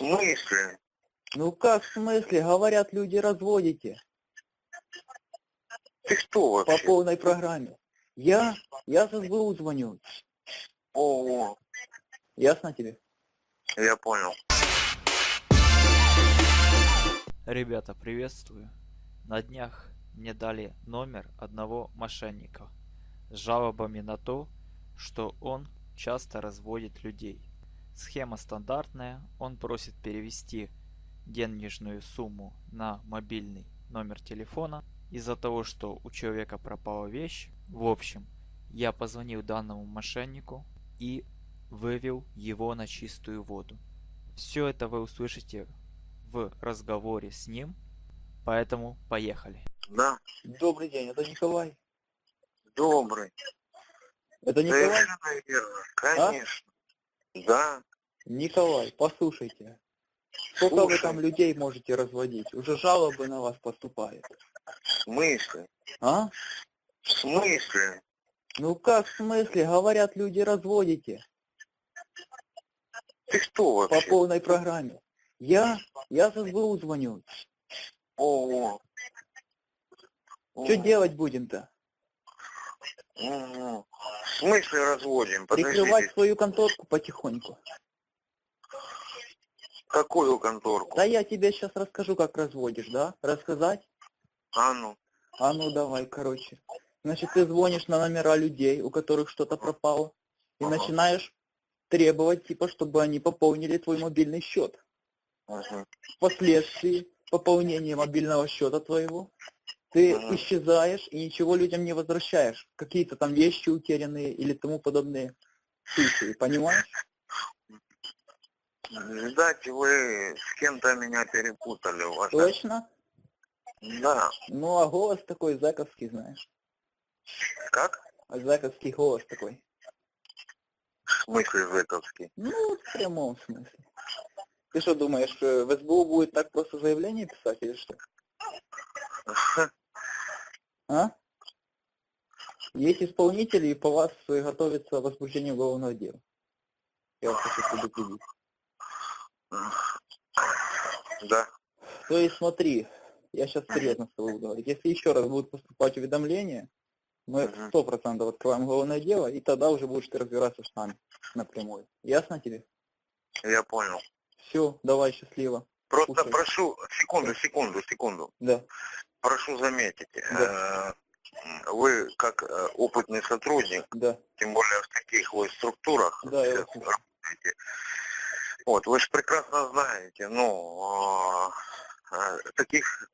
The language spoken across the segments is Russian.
смысле? Ну как в смысле? Говорят, люди разводите Ты кто по вообще? полной программе. Я с СБУ звоню. О, Ясно тебе? я понял. Ребята, приветствую. На днях мне дали номер одного мошенника с жалобами на то, что он часто разводит людей. Схема стандартная, он просит перевести денежную сумму на мобильный номер телефона из-за того, что у человека пропала вещь. В общем, я позвонил данному мошеннику и вывел его на чистую воду. Все это вы услышите в разговоре с ним, поэтому поехали. Да, Добрый день, это Николай. добрый. Это Николай? Совершенно верно, конечно. Да. Николай, послушайте. Сколько вы Слушай. там людей можете разводить? Уже жалобы на вас поступают. В смысле? А? В смысле? Ну как в смысле? Говорят, люди разводите Ты кто по вообще? полной программе. Я с СБУ звоню. О, Что делать будем-то? В смысле разводим? Прикрывать Подождите, свою конторку потихоньку. какую конторку? Да я тебе сейчас расскажу, как разводишь, да? Рассказать? А ну, А ну давай, короче. Значит, ты звонишь на номера людей, у которых что-то пропало, и Ага. начинаешь требовать, типа, чтобы они пополнили твой мобильный счет. ага. Впоследствии пополнения мобильного счета твоего ты Ага. исчезаешь и ничего людям не возвращаешь. Какие-то там вещи утерянные или тому подобные случаи, понимаешь? Видать, вы с кем-то меня перепутали, уважаемый. Точно? Да. Ну, а голос такой зэковский, знаешь. Как? А зэковский голос такой. В смысле зэковский? Ну, в прямом смысле. Ты что думаешь, в СБУ будет так просто заявление писать или что? А? Есть исполнители, и по вас готовится возбуждение уголовного дела. Я вас хочу предупредить. Да. То есть смотри, я сейчас серьезно с тобой буду говорить. Если еще раз будут поступать уведомления, мы 100% открываем уголовное дело, и тогда уже будешь ты разбираться с нами напрямую. Ясно тебе? Я понял. Все, давай, счастливо. Просто Слушай. прошу, секунду. Да. Прошу заметить, Да. вы как опытный сотрудник, Да. тем более в таких вот структурах Да, я сейчас вас слышу. работаете, вот, вы же прекрасно знаете, ну, таких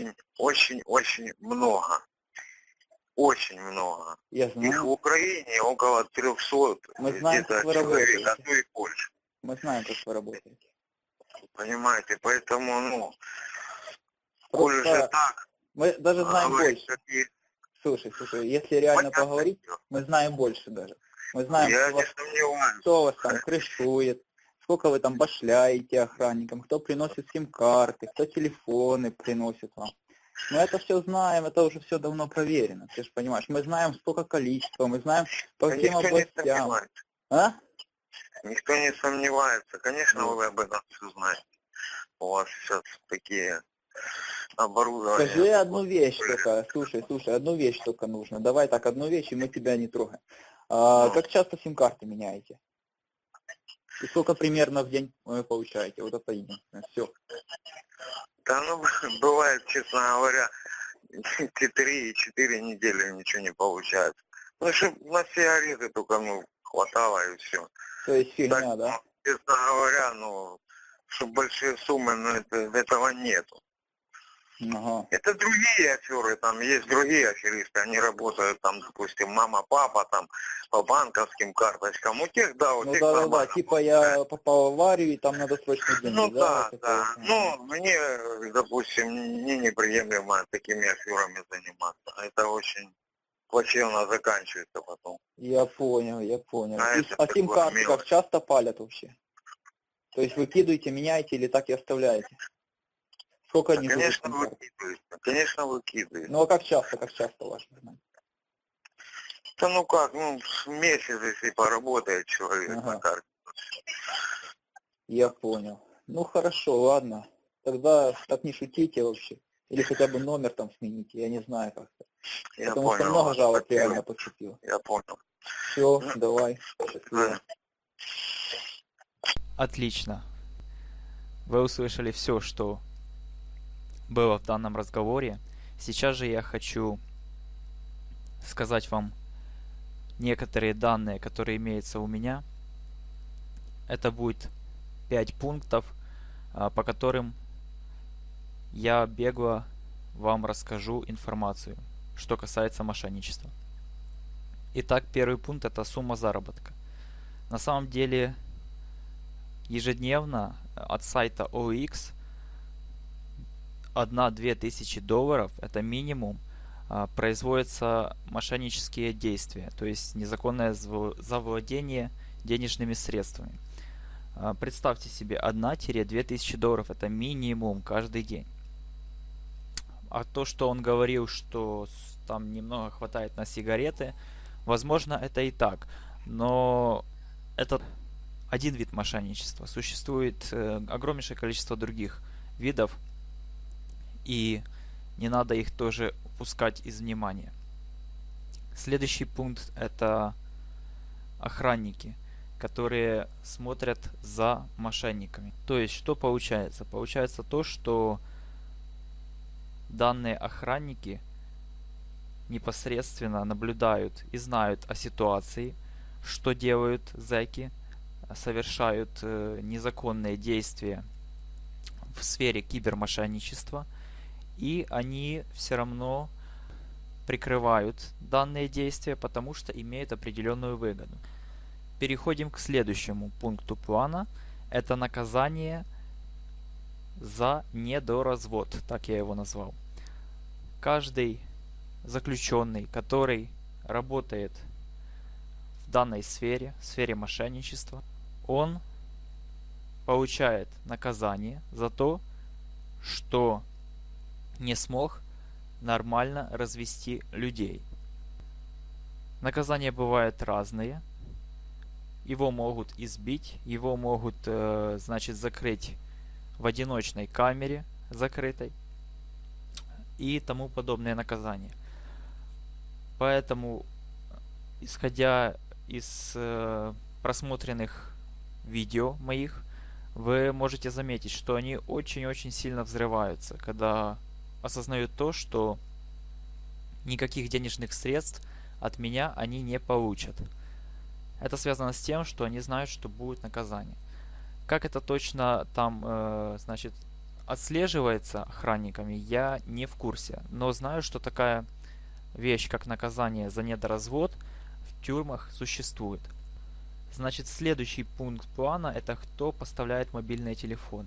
очень много. Очень много. Я Их в знаю. Украине около 300 Мы знаем, где-то как вы человек, а работаете. то и больше. Мы знаем, как вы работаете. Понимаете, поэтому, ну, коли же Просто так, мы даже знаем говорить больше. такие... Слушай, если реально Понятно. поговорить, мы знаем больше даже. Мы знаем, Я кто не вас, сомневаюсь. кто вас там крышует, сколько вы там башляете охранникам, кто приносит сим-карты, кто телефоны приносит вам. Мы это все знаем, это уже все давно проверено, ты же понимаешь. Мы знаем, сколько количества, мы знаем, по Да каким никто не областям. сомневается. А? Никто не сомневается. Конечно, Вот. вы об этом все знаете. У вас сейчас такие оборудования. Скажи одну вещь только, слушай, одну вещь только нужно. Давай так, одну вещь, и мы тебя не трогаем. Как часто сим-карты меняете? И сколько примерно в день вы получаете? Вот это единственное. Все. Да, ну, бывает, честно говоря, 3 и 4 недели ничего не получается. Ну, чтобы на сигареты только, ну, хватало и все. То есть фигня, Так, да? честно говоря, ну, чтобы большие суммы, ну, этого нету. Ага. Это другие аферы, там есть другие аферисты, они работают там, допустим, мама, папа, там, по банковским карточкам. У тех, да, у Ну тех да, нормально. типа я попал в аварию, и там надо срочно деньги, Ну да? да, да. Ну, мне, допустим, не неприемлемо такими аферами заниматься. Это очень плачевно заканчивается потом. Я понял. А И, это а такое сим-карты мелочь. как часто палят вообще? То есть выкидываете, меняете или так и оставляете? Сколько Да, они конечно, живут? выкидывается. Конечно, выкидывается. Ну а как часто ваш знать? Да ну как, ну, месяц, если поработает человек Ага. на карте. Я понял. Ну хорошо, ладно. Тогда так не шутите вообще. Или хотя бы номер там смените, я не знаю как-то. Я Потому что понял много вас, жалоб спасибо. реально поступило. Я понял. Все, Ну, давай, счастливо. Отлично. Вы услышали все, что было в данном разговоре. Сейчас же я хочу сказать вам некоторые данные, которые имеются у меня. Это будет 5 пунктов, по которым я бегло вам расскажу информацию, что касается мошенничества. Итак, первый пункт – это сумма заработка. На самом деле, ежедневно от сайта OLX 1-2 тысячи долларов – это минимум, производятся мошеннические действия, то есть незаконное завладение денежными средствами. Представьте себе, 1-2 тысячи долларов – это минимум каждый день. А то, что он говорил, что там немного хватает на сигареты, возможно, это и так. Но это один вид мошенничества. Существует огромнейшее количество других видов, и не надо их тоже упускать из внимания. Следующий пункт – это охранники, которые смотрят за мошенниками. То есть, что получается? Получается то, что данные охранники непосредственно наблюдают и знают о ситуации, что делают зэки, совершают незаконные действия в сфере кибермошенничества, и они все равно прикрывают данные действия, потому что имеют определенную выгоду. Переходим к следующему пункту плана. Это наказание за недоразвод, так я его назвал. Каждый заключенный, который работает в данной сфере, в сфере мошенничества, он получает наказание за то, что не смог нормально развести людей. Наказания бывают разные. Его могут избить, его могут, закрыть в одиночной камере закрытой и тому подобные наказания. Поэтому, исходя из просмотренных видео моих, вы можете заметить, что они очень-очень сильно взрываются, когда осознают то, что никаких денежных средств от меня они не получат. Это связано с тем, что они знают, что будет наказание. Как это точно там, отслеживается охранниками, я не в курсе. Но знаю, что такая вещь, как наказание за недоразвод, в тюрьмах существует. Значит, следующий пункт плана – это кто поставляет мобильные телефоны.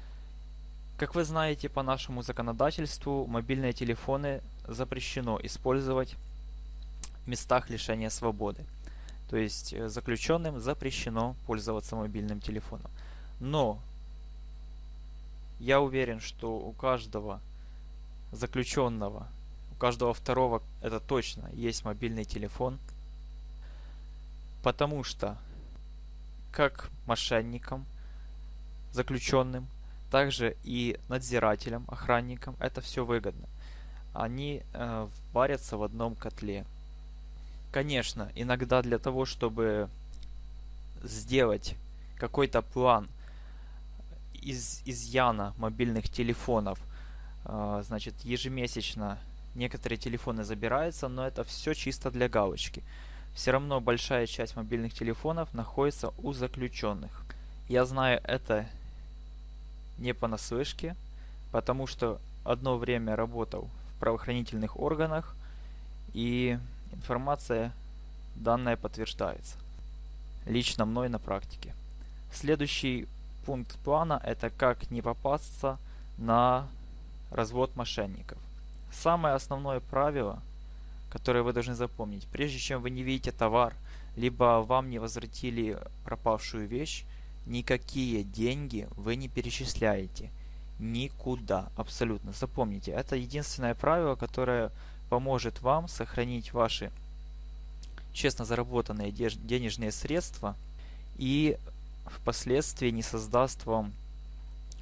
Как вы знаете, по нашему законодательству мобильные телефоны запрещено использовать в местах лишения свободы. То есть заключенным запрещено пользоваться мобильным телефоном. Но я уверен, что у каждого заключенного, у каждого второго, это точно, есть мобильный телефон. Потому что как мошенникам, заключенным, также и надзирателям, охранникам это все выгодно. Они варятся в одном котле. Конечно, иногда для того, чтобы сделать какой-то план изъяна мобильных телефонов, ежемесячно некоторые телефоны забираются, но это все чисто для галочки. Все равно большая часть мобильных телефонов находится у заключенных. Я знаю это не понаслышке, потому что одно время работал в правоохранительных органах, и информация данная подтверждается лично мной на практике. Следующий пункт плана – это как не попасться на развод мошенников. Самое основное правило, которое вы должны запомнить: прежде чем вы не видите товар, либо вам не возвратили пропавшую вещь, никакие деньги вы не перечисляете. Никуда. Абсолютно. Запомните. Это единственное правило, которое поможет вам сохранить ваши честно заработанные денежные средства и впоследствии не создаст вам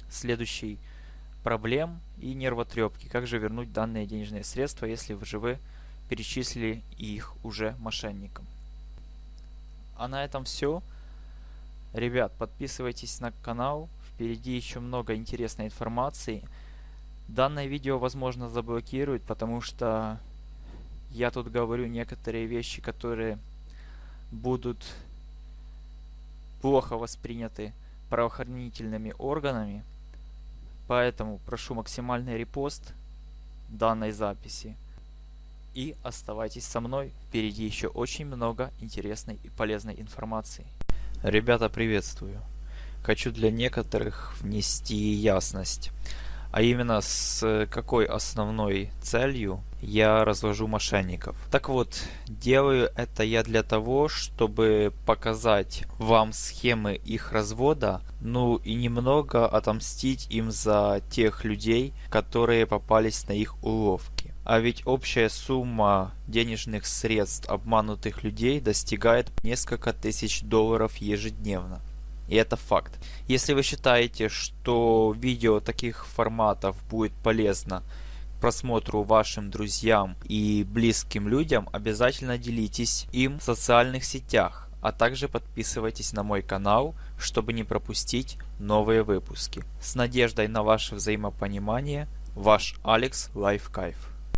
следующей проблем и нервотрепки. Как же вернуть данные денежные средства, если вы перечислили их уже мошенникам? А на этом все. Ребят, подписывайтесь на канал. Впереди еще много интересной информации. Данное видео, возможно, заблокируют, потому что я тут говорю некоторые вещи, которые будут плохо восприняты правоохранительными органами. Поэтому прошу максимальный репост данной записи. И оставайтесь со мной. Впереди еще очень много интересной и полезной информации. Ребята, приветствую. Хочу для некоторых внести ясность. А именно, с какой основной целью я развожу мошенников. Так вот, делаю это я для того, чтобы показать вам схемы их развода, ну и немного отомстить им за тех людей, которые попались на их уловки. А ведь общая сумма денежных средств обманутых людей достигает несколько тысяч долларов ежедневно. И это факт. Если вы считаете, что видео таких форматов будет полезно к просмотру вашим друзьям и близким людям, обязательно делитесь им в социальных сетях, а также подписывайтесь на мой канал, чтобы не пропустить новые выпуски. С надеждой на ваше взаимопонимание, ваш Алекс Лайфкайф.